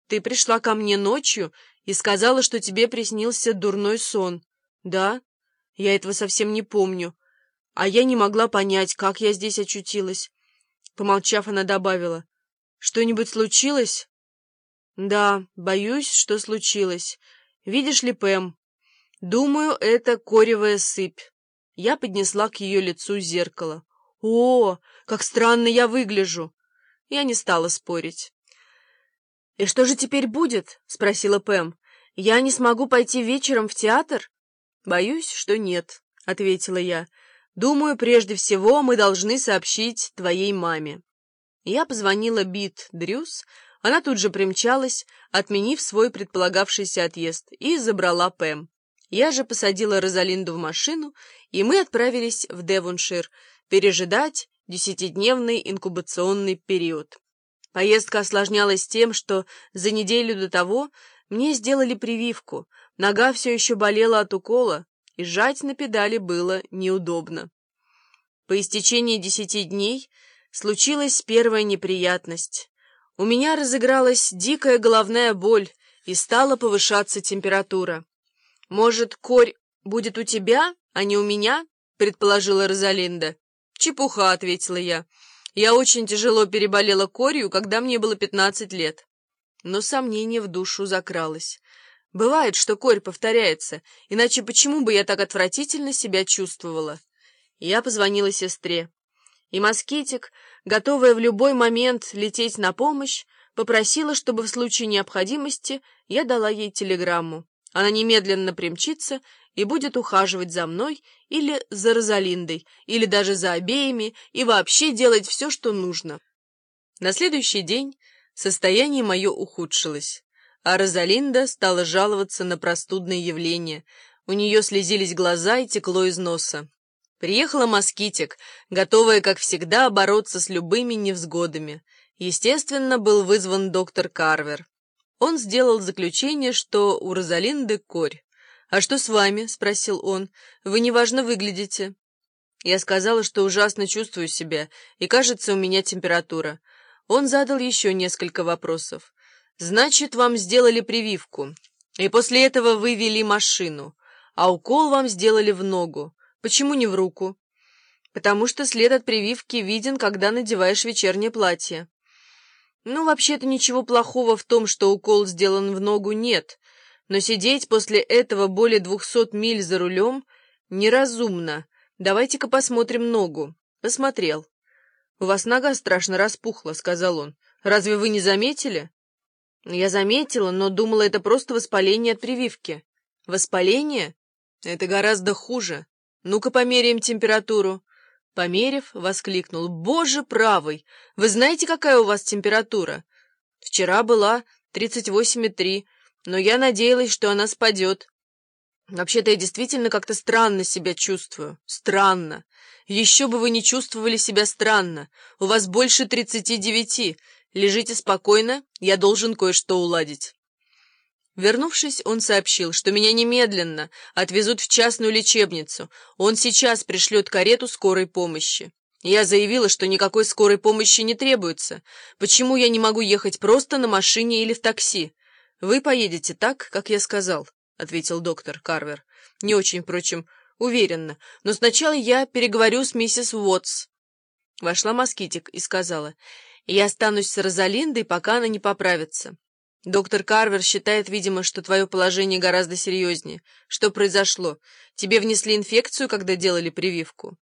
Ты пришла ко мне ночью и сказала, что тебе приснился дурной сон. Да? Я этого совсем не помню. А я не могла понять, как я здесь очутилась. Помолчав, она добавила: «Что-нибудь случилось?» «Да, боюсь, что случилось. Видишь ли, Пэм, думаю, это коревая сыпь». Я поднесла к ее лицу зеркало. «О, как странно я выгляжу!» Я не стала спорить. «И что же теперь будет?» — спросила Пэм. «Я не смогу пойти вечером в театр?» «Боюсь, что нет», — ответила я. «Думаю, прежде всего мы должны сообщить твоей маме». Я позвонила Бит Дрюс, она тут же примчалась, отменив свой предполагавшийся отъезд, и забрала Пэм. Я же посадила Розалинду в машину, и мы отправились в Девоншир пережидать 10-дневный инкубационный период. Поездка осложнялась тем, что за неделю до того мне сделали прививку, нога все еще болела от укола, и жать на педали было неудобно. По истечении 10 дней случилась первая неприятность. У меня разыгралась дикая головная боль и стала повышаться температура. «Может, корь будет у тебя, а не у меня?» — предположила Розалинда. «Чепуха», — ответила я. «Я очень тяжело переболела корью, когда мне было 15 лет». Но сомнение в душу закралось. Бывает, что корь повторяется, иначе почему бы я так отвратительно себя чувствовала? Я позвонила сестре. И москитик, готовая в любой момент лететь на помощь, попросила, чтобы в случае необходимости я дала ей телеграмму. Она немедленно примчится и будет ухаживать за мной или за Розалиндой, или даже за обеими, и вообще делать все, что нужно. На следующий день состояние мое ухудшилось, а Розалинда стала жаловаться на простудные явления. У нее слезились глаза и текло из носа. Приехала москитик, готовая, как всегда, бороться с любыми невзгодами. Естественно, был вызван доктор Карвер. Он сделал заключение, что у Розалинды корь. «А что с вами?» — спросил он. «Вы неважно выглядите». Я сказала, что ужасно чувствую себя, и, кажется, у меня температура. Он задал еще несколько вопросов. «Значит, вам сделали прививку, и после этого вы вели машину, а укол вам сделали в ногу. Почему не в руку?» «Потому что след от прививки виден, когда надеваешь вечернее платье». «Ну, вообще-то ничего плохого в том, что укол сделан в ногу, нет, но сидеть после этого более 200 миль за рулем неразумно. Давайте-ка посмотрим ногу». Посмотрел. «У вас нога страшно распухла», — сказал он. «Разве вы не заметили?» Я заметила, но думала, это просто воспаление от прививки. «Воспаление? Это гораздо хуже. Ну-ка померяем температуру». Померив, воскликнул: «Боже правый! Вы знаете, какая у вас температура?» «Вчера была 38,3, но я надеялась, что она спадет». «Вообще-то я действительно как-то странно себя чувствую. Странно. Еще бы вы не чувствовали себя странно. У вас больше 39. Лежите спокойно, я должен кое-что уладить». Вернувшись, он сообщил, что меня немедленно отвезут в частную лечебницу. Он сейчас пришлет карету скорой помощи. Я заявила, что никакой скорой помощи не требуется. Почему я не могу ехать просто на машине или в такси? «Вы поедете так, как я сказал», — ответил доктор Карвер. «Не очень, впрочем, уверенно. Но сначала я переговорю с миссис Уотс». Вошла москитик и сказала: «Я останусь с Розалиндой, пока она не поправится». «Доктор Карвер считает, видимо, что твое положение гораздо серьезнее. Что произошло? Тебе внесли инфекцию, когда делали прививку?»